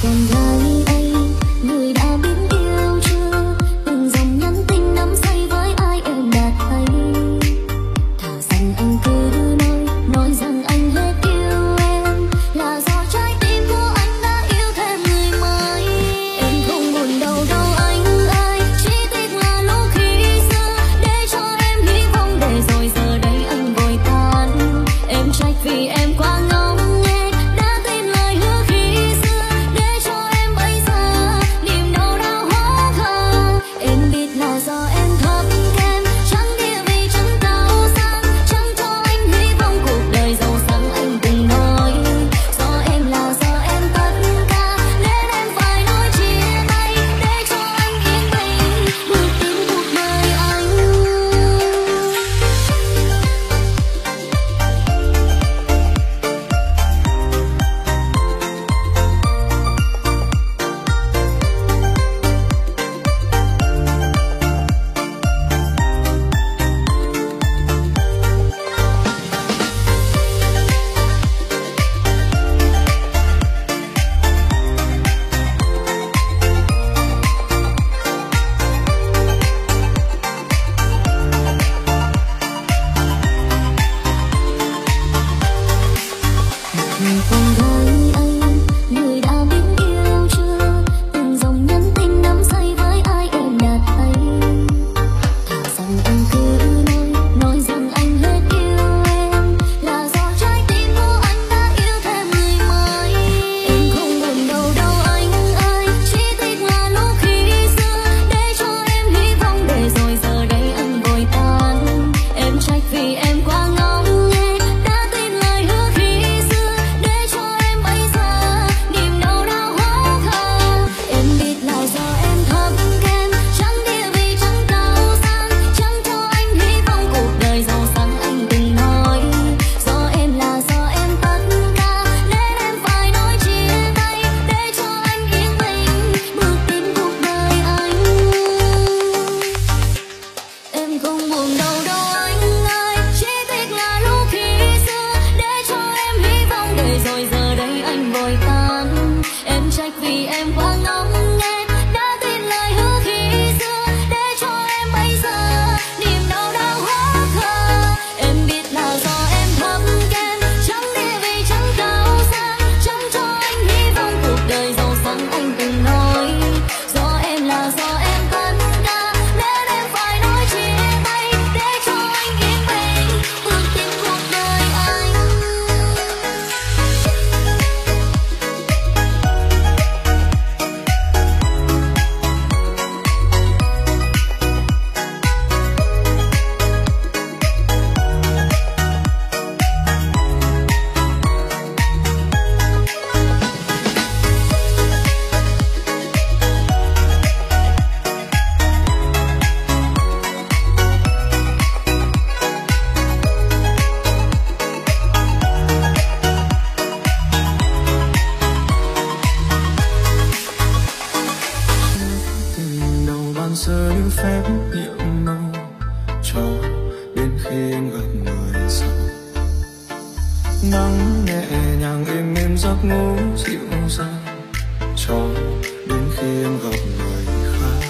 nắng nhẹ nhàng êm êm giấc ngủ dịu dàng cho đến khi em gặp người khác.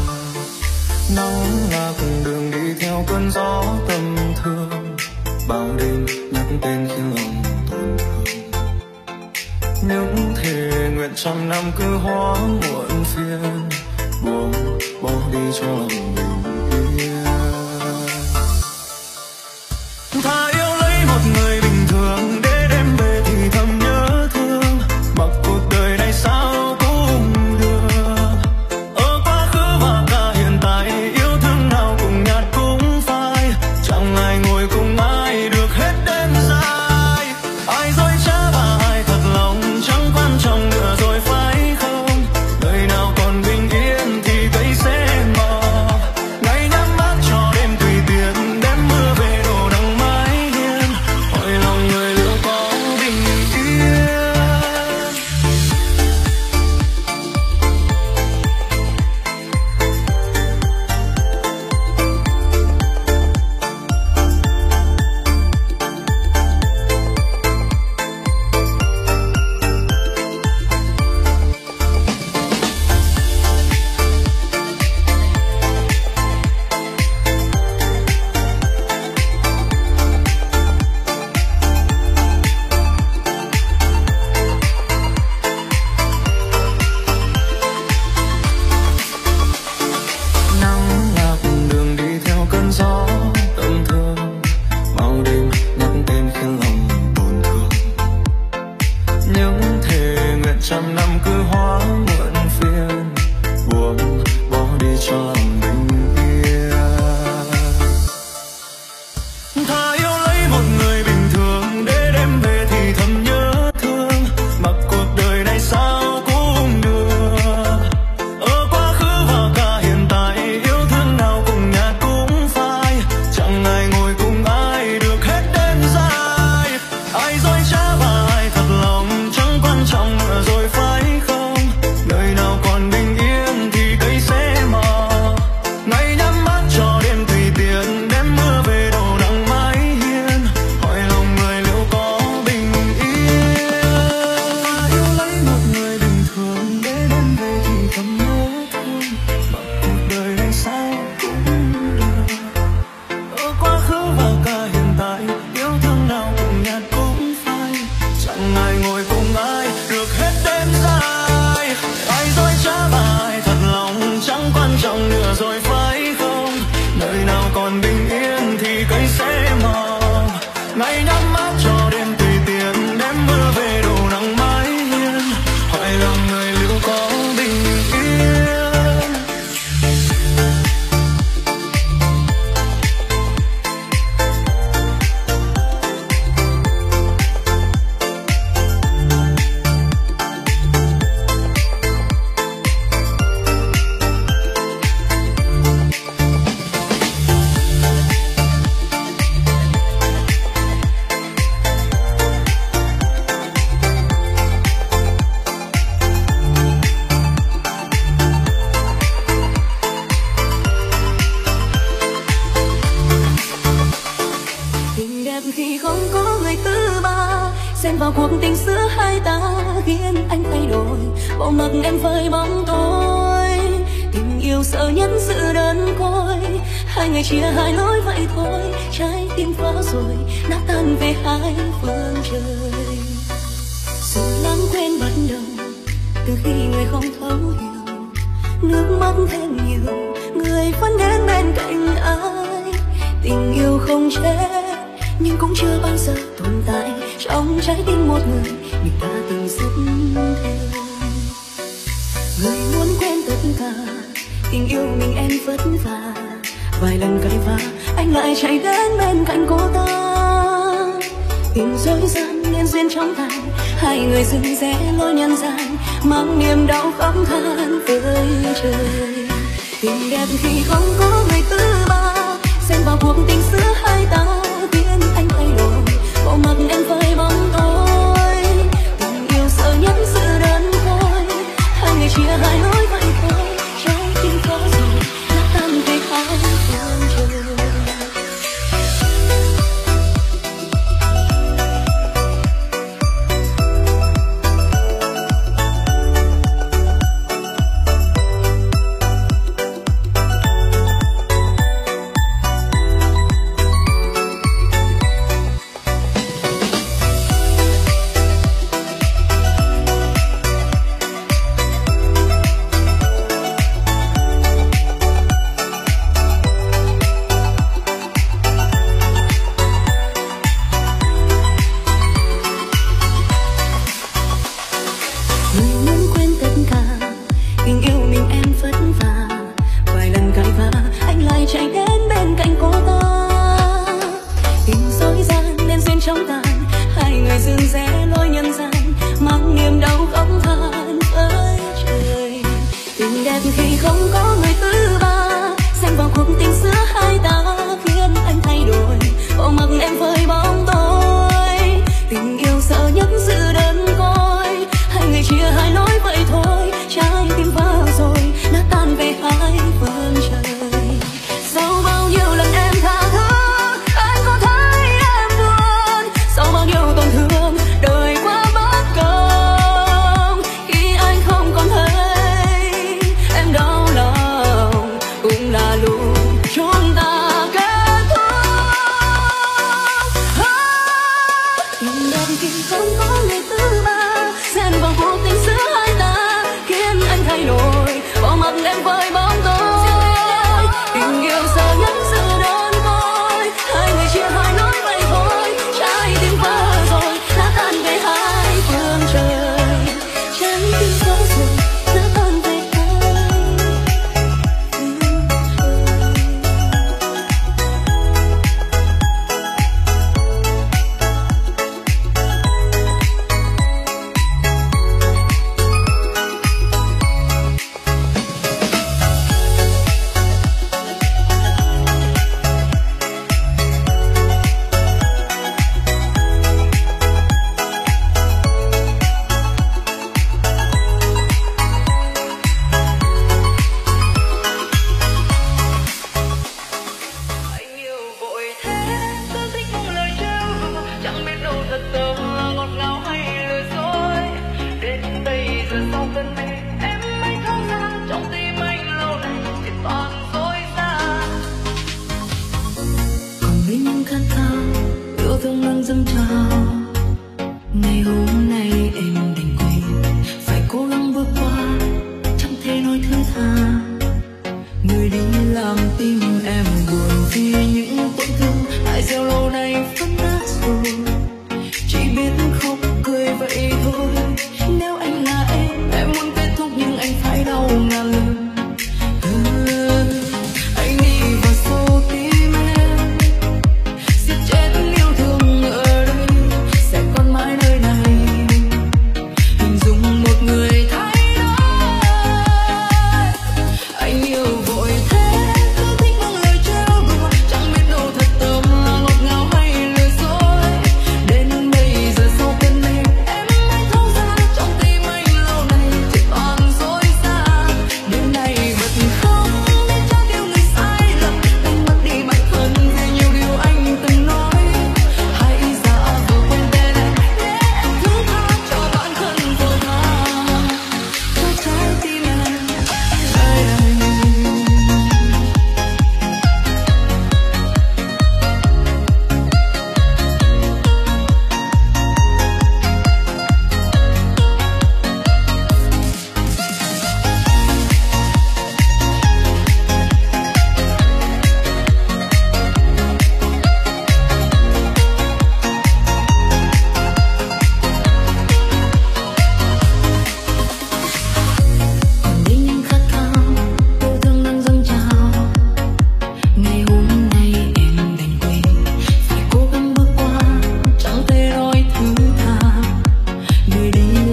Nắng là cùng đường đi theo cơn gió tâm thương, bao đêm nhắc tên khiến lòng tổn thương. Những thề nguyện trăm năm cứ hóa muộn phiền, buông bỏ đi cho lòng bình yên. Thà yêu lấy một người bình thường để đêm về thì thầm nhớ thương, mặc cuộc đời này sao cũng được. Ở quá khứ và cả hiện tại, yêu thương nào cùng nhạt cũng phai, chẳng ai ngồi cùng ai được hết đêm dài. Ai dối trá và ai thật lòng chẳng quan trọng nữa rồi phải không? Đời nào còn bình yên thì cây sẽ mọc, trăm năm cứ hóa muộn phiền, buông bỏ đi cho lòng bình yên. Thà yêu lấy một người bình thường để đêm về thì thầm nhớ thương, mặc cuộc đời này sao cũng được. Ở quá khứ và cả hiện tại, yêu thương nào cùng nhạt cũng phai, chẳng ai ngồi cùng ai được hết đêm dài. Ai dối trá và ai thật lòng chẳng quan trọng nữa rồi phải không? Nơi nào còn bình yên thì cây sẽ mọc, ngày nhắm mắt cho đêm tùy tiện, đêm mưa về đâu nắng mãi hiên, hỏi lòng người liệu có bình yên. Yêu lấy một người bình thường để đêm về thì thầm nhớ thương, mặc cuộc đời này sao cũng được. Ở quá khứ và cả hiện tại, yêu thương nào cùng nhạt cũng phai, chẳng ai ngồi cùng ai được hết đêm dài. Ai dối trá và ai thật lòng chẳng quan trọng nữa rồi phải không? Nơi nào còn bình yên thì cây sẽ mọc, ngày nhắm mắt cho đêm tùy tiện, đêm mưa về đâu nắng mãi hiên, hỏi lòng người liệu có bình yên. Tình đẹp khi không có người thứ ba, xen vào cuộc tình giữa hai ta khiến anh thay đổi, bỏ mặc em với bóng tối. Tình yêu sợ nhất sự đơn côi, hai người chia hai lối vậy thôi, trái tim vỡ rồi nát tan về hai phương trời. Sự lãng quên bắt đầu từ khi người không thấu hiểu, nước mắt thêm nhiều người vẫn đến bên cạnh ai. Tình yêu không chết nhưng cũng chưa bao giờ tồn tại trong trái tim một người mình đã từng rất theo. Người muốn quên tất cả, tình yêu mình em vất vả, vài lần cãi vã anh lại chạy đến bên cạnh cô ta. Tình dối gian liên duyên trong tay, hai người dừng rẽ lối nhân gian, mang niềm đau khóc than với trời. Tình đẹp khi không có người thứ ba, xen vào cuộc tình giữa hai ta khiến anh thay đổi, bỏ mặc em với bóng tối. Tình yêu sợ nhất sự đơn côi, hai người chia hai lối vậy thôi, trái tim có rồi nát tan về hai phương trời.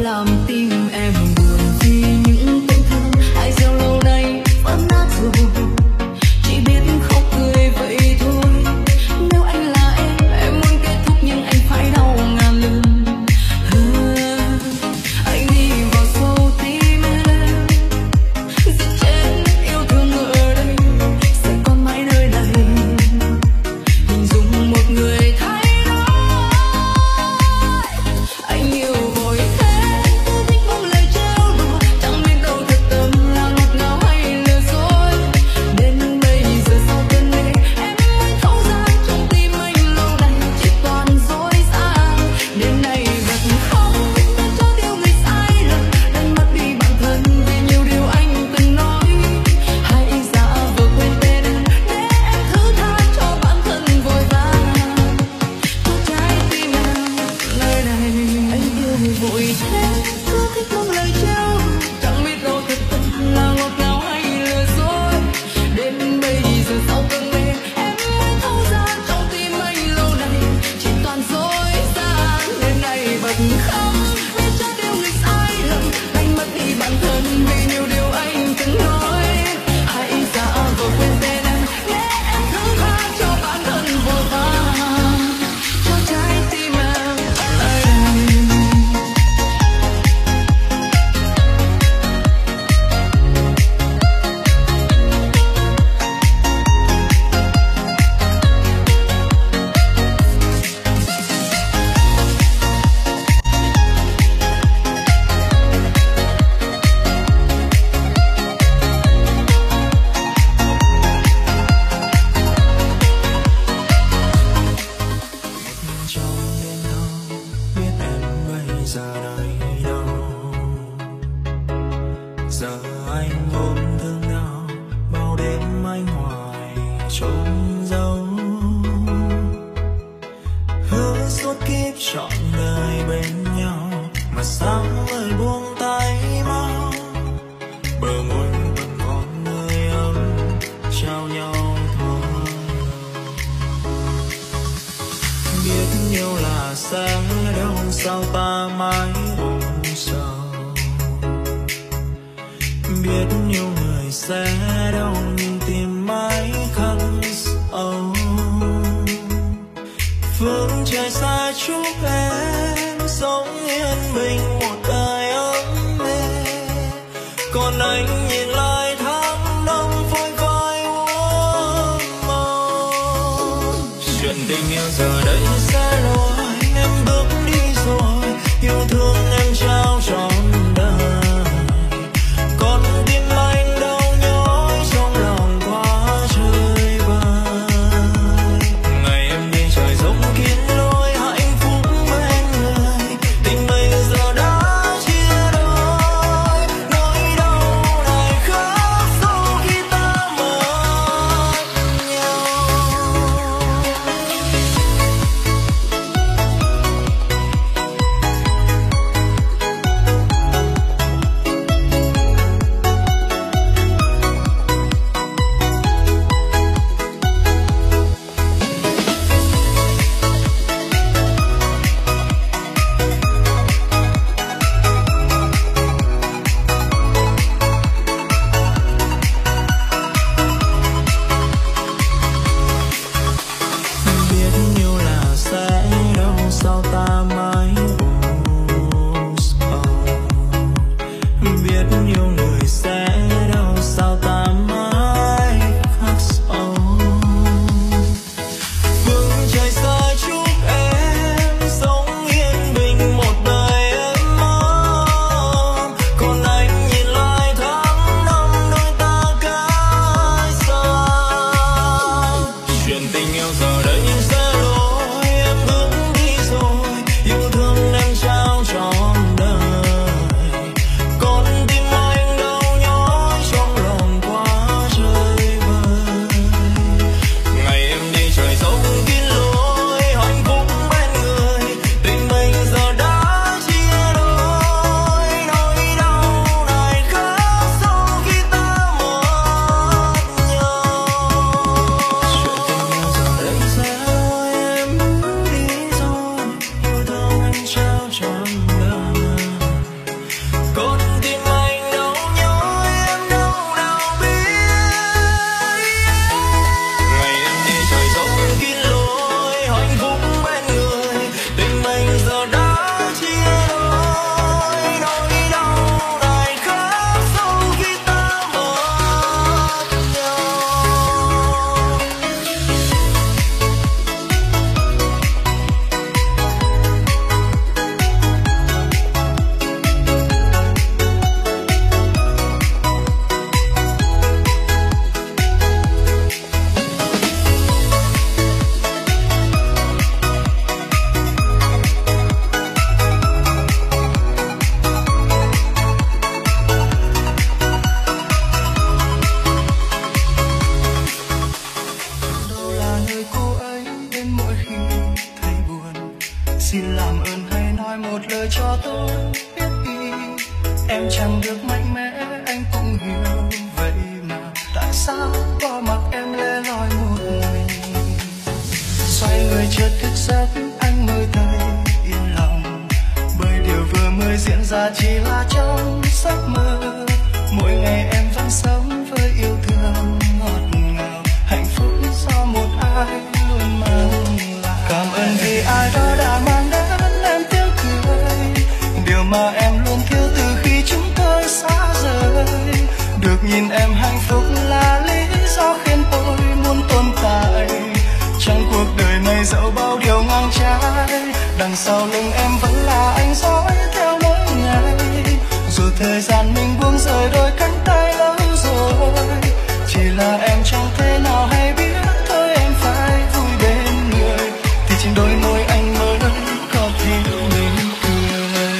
làm tim em buồn vì những tiếng thơ ai gieo lâu nay vẫn nát rồi, chỉ biết khóc cười vậy thôi. Nếu anh là em muốn kết thúc nhưng anh phải đau ngàn lần. Anh đi vào sâu tim em, giết chết yêu thương ở đây sẽ còn mãi nơi này. Hình dung một người thay đổi, anh yêu vội thế, thích buông lời trêu đùa, chẳng biết đâu thật tâm là ngọt ngào hay lừa dối. Đến bây giờ sau cơn mê em mới thấu ra trong tim anh lâu nay chỉ toàn dối gian. Đêm nay bật khóc đã cho yêu người sai lầm, đánh mất đi bản thân vì nhiều điều anh từng nói. Hãy giả vờ quên tên em để em thứ tha cho bản thân vội vàng, cho trái tim em nơi này. Anh yêu người vội thế, cứ thích buông lời trêu, chẳng biết đâu thật tâm là ngọt ngào hay lừa dối. Đến bây giờ sau cơn mê em mới thấu ra trong tim anh lâu nay chỉ toàn dối gian. Đêm nay bật khóc để cho yêu người sai lầm, đánh mất đi bản thân vì nhiều điều anh từng nói. Hãy giả vờ quên tên em để em thứ tha cho bản thân vội vàng, cho trái tim em ở đây. Trong đêm thâu biết em bây giờ đây đâu, giờ anh ôm thương đau bao đêm anh hoài trốn giấu. Hứa suốt kiếp trọn đời bên nhau mà sao lời buông tay mau. Bờ môi vẫn còn hơi ấm trao nhau thôi. Biết yêu là sẽ đâu sao ta mãi ôm sầu. Biết yêu người sẽ đâu nhưng tim mãi khắc sâu. Phương trời xa chúc em sống yên bình một đời ấm êm, còn anh nhìn lại tháng năm phôi phai uống màu. Chuyện tình yêu giờ đây sẽ rồi, em bước đi rồi, yêu thương em trao trọn đời. Còn tim anh đau nhói trong lòng quá trời vời. Ngày em đi trời giống kín lối hạnh phúc bên người, tình bây giờ đã chia đôi. Nỗi đau này khơi chẳng được mạnh mẽ, anh cũng hiểu vậy mà tại sao bỏ mặc em lẻ loi một mình. Xoay người chợt thức giấc, anh mới thấy yên lòng, bởi điều vừa mới diễn ra chỉ là trong giấc mơ. Mỗi ngày em vẫn sống với yêu thương ngọt ngào, hạnh phúc do một ai luôn mang lại. Cảm ơn vì ai đó đã mang đến em tiếng cười, điều mà em luôn thiếu từ khi chúng tôi xa rời. Được nhìn em hạnh phúc là lý do khiến tôi muốn tồn tại. Trong cuộc đời này dẫu bao điều ngang trái, đằng sau lưng em vẫn là anh dõi theo mỗi ngày. Dù thời gian mình buông rời đôi cánh tay lâu rồi, chỉ là em chẳng thể nào hay biết thôi em phải vui bên người, thì trên đôi môi anh mới có thể mỉm cười.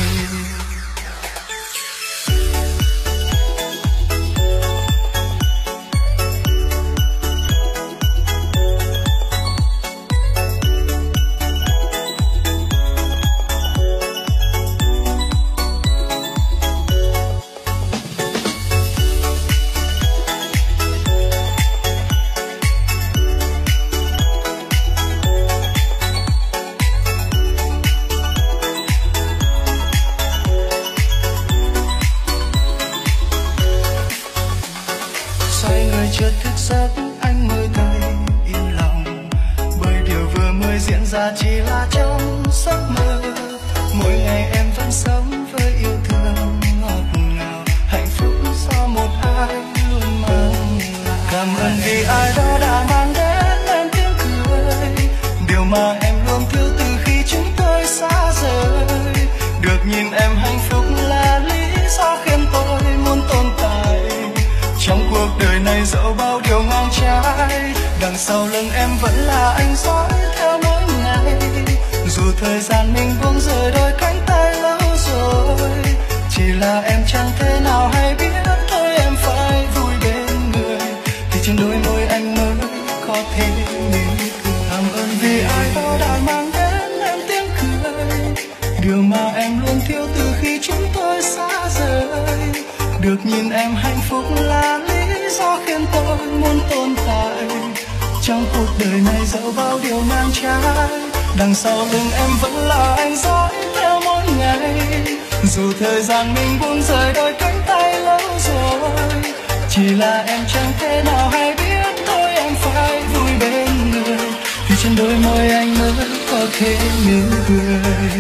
Chợt thức giấc anh mới thấy yên lòng, bởi điều vừa mới diễn ra chỉ là trong giấc mơ. Mỗi ngày em vẫn sống với yêu thương ngọt ngào, hạnh phúc do một ai luôn mang lại. Cảm ơn vì ai đó đã mang đến em tiếng cười, điều mà em luôn thiếu từ khi chúng tôi xa rời. Được nhìn em hạnh phúc là lý do khiến tôi muốn tồn tại. Trong cuộc đời này dẫu bao điều ngang trái, đằng sau lưng em vẫn là anh dõi theo mỗi ngày. Dù thời gian mình buông rời đôi cánh tay lâu rồi, chỉ là em chẳng thể nào hay biết thôi em phải vui bên người, thì trên đôi môi anh mới có thể mỉm cười. Cảm ơn vì ai đó đã mang đến em tiếng cười, điều mà em luôn thiếu từ khi chúng tôi xa rời. Được nhìn em hạnh phúc là lý do khiến tôi muốn tồn tại. Trong cuộc đời này dẫu bao điều ngang trái, đằng sau lưng em vẫn là anh dõi theo mỗi ngày. Dù thời gian mình buông rời đôi cánh tay lâu rồi, chỉ là em chẳng thể nào hay biết thôi em phải vui bên người, thì trên đôi môi anh mới có thể mỉm cười.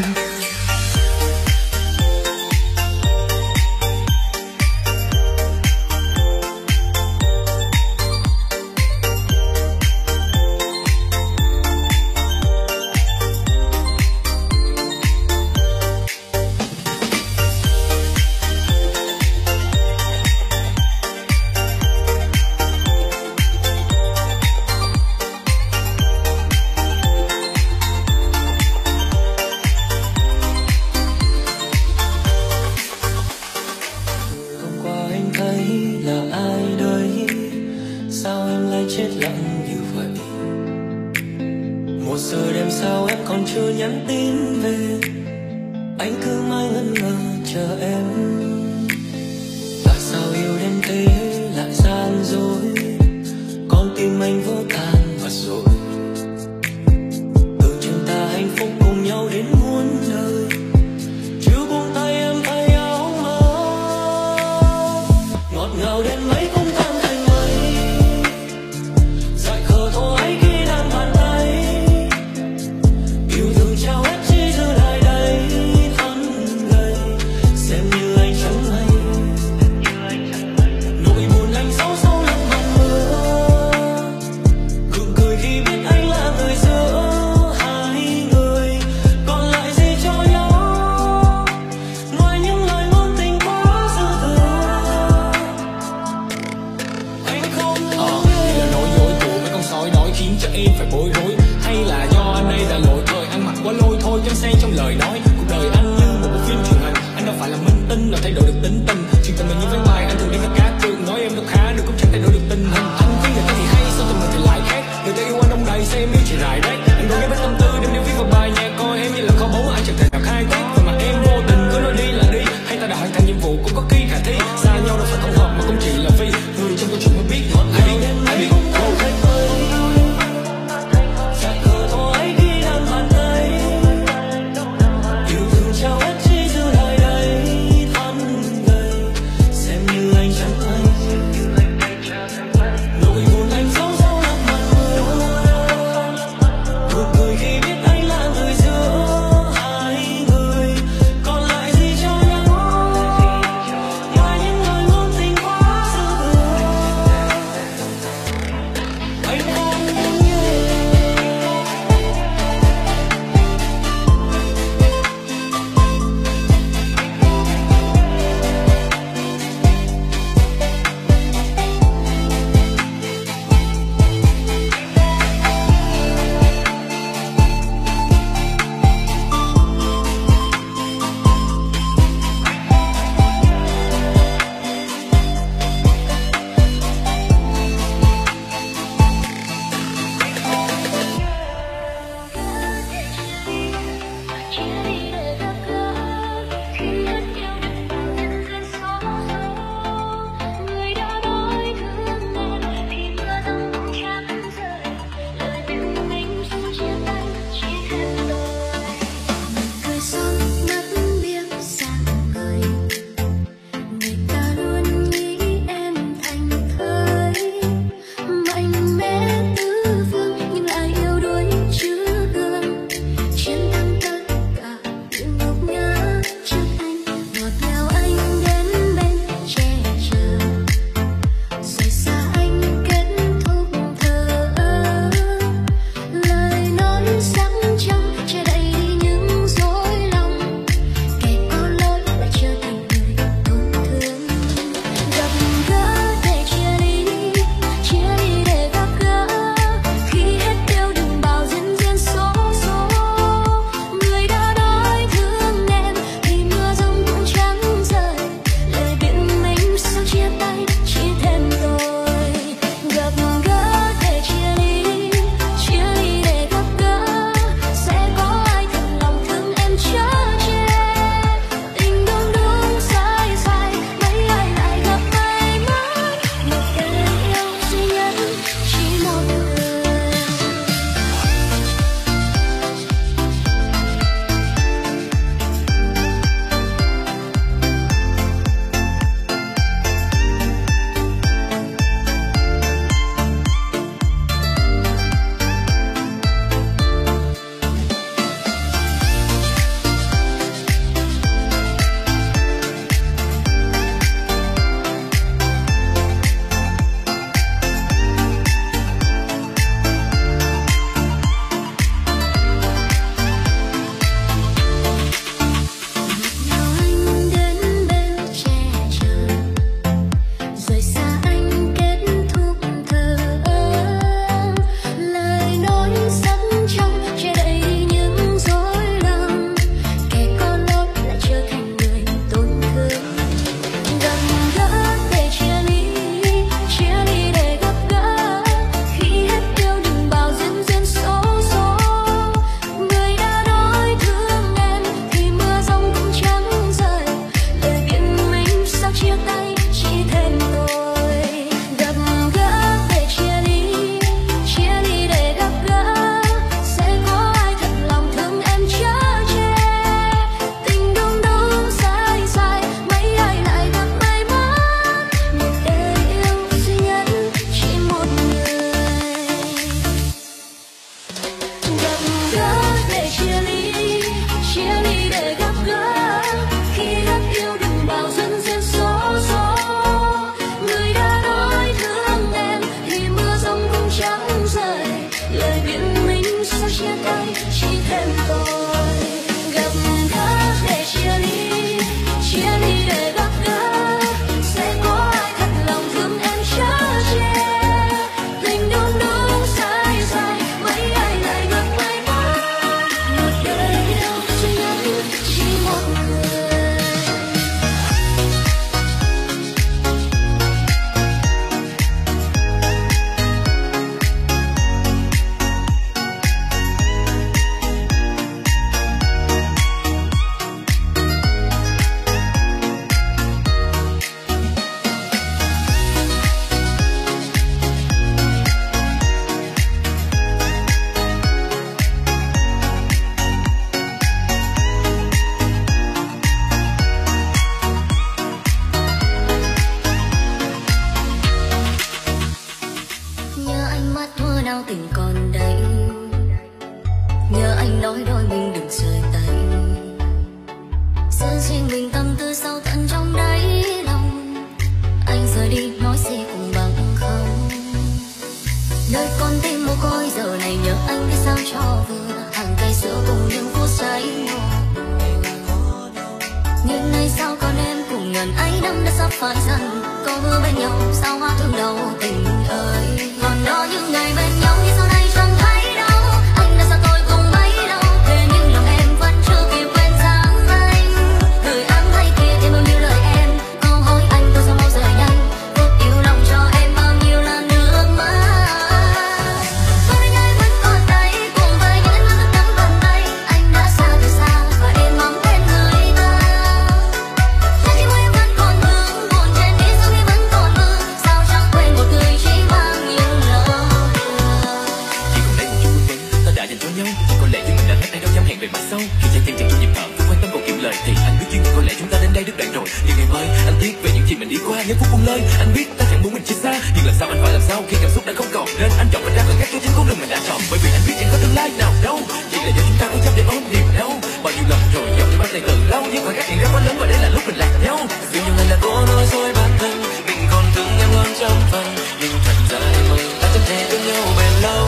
lên cùng ngần ấy năm đã sắp phai dần. Câu hứa bên nhau sao hoa thương đầu tình ơi. Còn đó những ngày bên nhau thì sau này chẳng thấy đâu. Anh đã xa tôi cùng bấy lâu, thế nhưng lòng em vẫn chưa kịp quên dáng anh. Gửi áng hay kia thêm bao nhiêu lời em, câu hỏi anh tôi sao mau rời nhanh. Phút yêu lòng cho em bao nhiêu là nước mắt. Tôi bên anh vẫn còn đây cùng với những ánh mắt nắm bàn tay. Anh đã xa từ xa và em mong tên người ta. Trái tim em vẫn còn vương buồn trên đi sau khi vẫn còn mơ. Sao chẳng quên một người chỉ mang nhiều lời. Chỉ còn lấy một chút vương vấn ta đã dành cho nhau. Có lẽ chúng mình đã hết ai đâu dám hẹn về mai sau. Khi trái tim chẳng chút nhịp thở không quan tâm còn kiệm lời thì anh biết chuyện có lẽ chúng ta đến đây được đoạn rồi. Nhưng ngày mai anh tiếc về những gì mình đi qua, những phút buông lơi. Anh biết ta chẳng muốn mình chia xa, nhưng làm sao anh phải làm sao khi cảm xúc đã không còn, nên anh chọn mình ra khoảng cách cho chính con đường mình đã chọn. Bởi vì anh biết chẳng có tương lai nào đâu, chỉ là do chúng ta cố chấp để ôm niềm đau. Bao nhiêu lần rồi dòng nước mắt này từ lâu, nhưng khoảng cách hiện ra quá lớn và đây là lúc mình lạc nhau. Vì nhiều ngày là cố nói dối bản thân mình còn thương em hơn trăm phần, nhưng thật ra em ơi ta chẳng thể thương nhau bền lâu.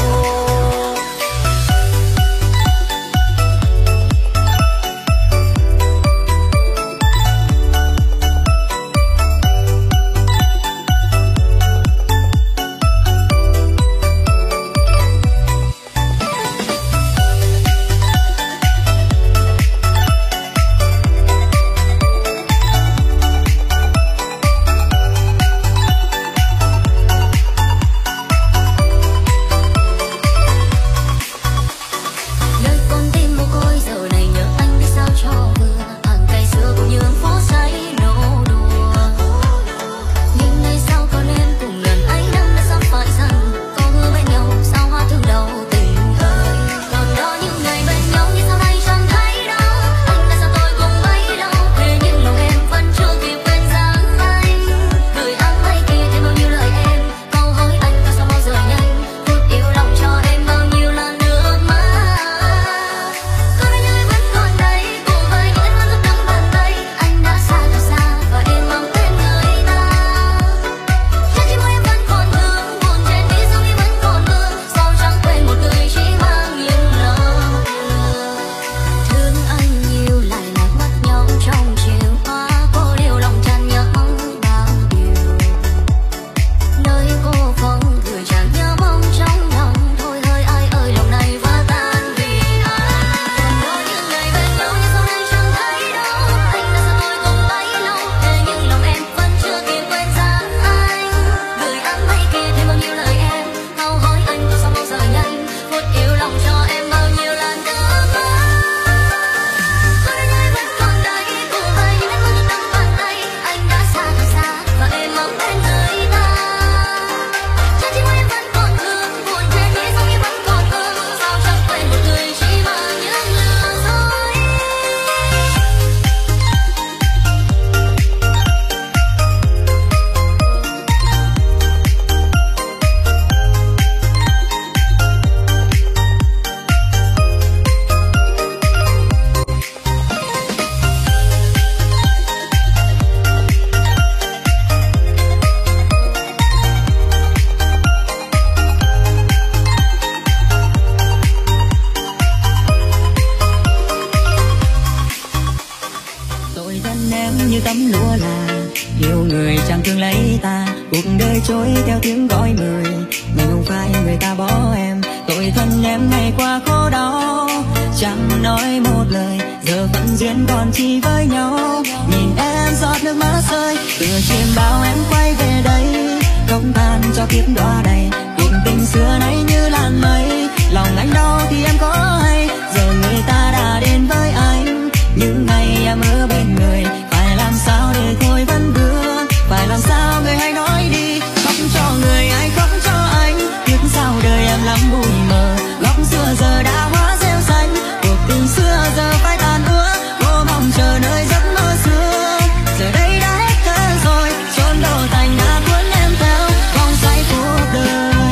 như tấm lụa là yêu người chẳng thương lấy ta, cuộc đời trôi theo tiếng gọi người, mình không phải người ta bỏ em. Tội thân em ngày qua khổ đau, chẳng nói một lời, giờ phận duyên còn chỉ với nhau. Nhìn em giọt nước mắt rơi, từ chiêm bao em quay về đây, không than cho kiếp đọa đầy. Cuộc tình xưa nay như làn mây, lòng anh đau thì em có hay, giờ người ta đã đến với anh. Những ngày em ở bên người, phải làm sao để thôi vẫn vương, phải làm sao người hãy nói đi. Khóc cho người ai khóc cho anh, tiếc sao đời em lắm bụi mờ, góc xưa giờ đã hóa rêu xanh, cuộc tình xưa giờ phải tàn úa, cô mong chờ nơi giấc mơ xưa. Giờ đây đã hết thơ rồi, chốn đổ thành đã cuốn em theo vòng xoay cuộc đời.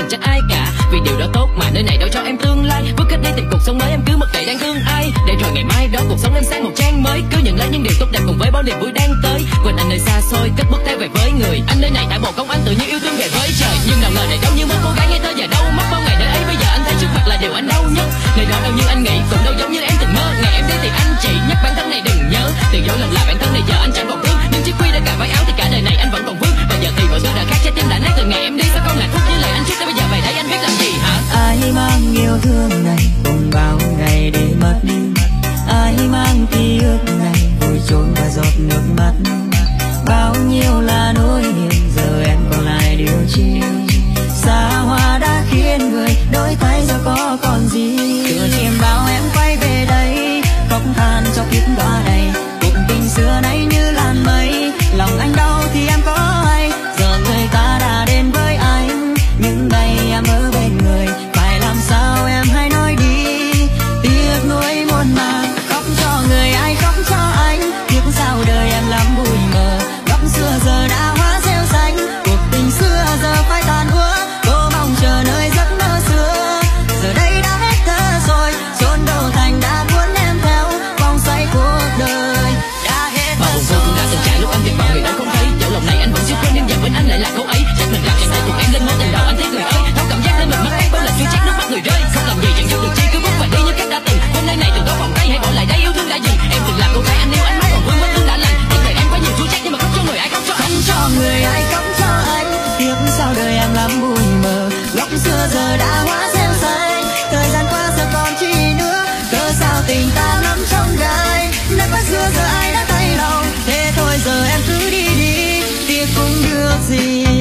đừng trách ai cả, vì điều đó tốt mà nơi này đâu cho em tương lai. Vứt hết đi tìm cuộc sống mới, em cứ mặc kệ đang thương ai, để rồi ngày mai đó cuộc sống em sang một trang mới. Cứ nhận lấy những điều tốt đẹp cùng với bao niềm vui đang tới, quên anh nơi xa xôi cất bước theo về với người. Anh nơi này tại bộ công anh tự nhiên yêu thương về với trời, nhưng nào ngờ này đâu như mơ cô gái ngây thơ giờ đâu mất bao ngày nơi ấy. Bây giờ anh thấy trước mặt là điều anh đau nhất, nơi đó đâu như anh nghĩ, cũng đâu giống như em từng mơ. Ngày em đi thì anh chỉ nhắc bản thân này đừng nhớ, từ dối lần là bản thân này giờ anh chẳng còn thương. Nhưng chiếc quy đã cài vai áo thì cả đời này anh vẫn còn vương. Và giờ thì mọi thứ đã khác, trái tim đã nát từ ngày em đi. Sao không là thuốc như lời anh trước tới bây giờ về đây anh biết làm gì hả? Ai mang yêu thương này cùng bao ngày để mất đi, ai mang ký ức này vùi chôn và giọt nước mắt. Bao nhiêu là nỗi niềm giờ em còn lại điều chi, xa hoa đã khiến người đổi thay giờ có còn gì. Từ niềm bao em quay về đây khóc than cho kiếp đọa đầy, cuộc tình xưa nay như làn mây, lòng anh đau thì em có hay. Giờ người ta đã đến với anh, nhưng ngày em ở bên người, phải làm sao em hãy nói đi. Tiếc nuối muôn màng, khóc cho người ai khóc cho anh, tiếc sao đời em lắm bụi mờ. Góc xưa giờ đã hóa rêu xanh, cuộc tình xưa giờ phải tàn úa. Cô mong chờ nơi giấc mơ xưa, giờ đây đã hết thơ rồi, chốn đầu thành đã cuốn em theo vòng xoay cuộc đời. Đã hết thơ rồi. Cũng đã từng trải lúc anh tuyệt vọng người đâu không thấy, dẫu lòng này anh vẫn siêu quên nhưng giờ bên anh lại là cô ấy. Chắc mình gặp em tay cùng em lên mối tình đầu anh thấy người ơi, thấu cảm giác lên mình mắt em bao lần chưa trách nước mắt người rơi. Không làm gì chẳng giúp được chi, cứ bước vào đi như cách đã từng. Hôm nay này từng có vòng tay hãy bỏ lại đây, yêu thương đã dừng. Em từng là cô gái anh yêu anh mãi còn vương, vết thương đã lành. Cuộc đời em quá nhiều chua trách nhưng mà khóc cho người ai khóc cho anh. Không cho người ai khóc cho anh, tiếc sao đời em lắm bụi mờ. Góc xưa giờ đã hóa rêu xanh, thời gian qua giờ còn chi nữa. Cớ sao tình ta ngắm trong gai, đã quá xưa giờ ai đã thay lòng. Thế thôi giờ em cứ đi đi, tiếc cũng được gì.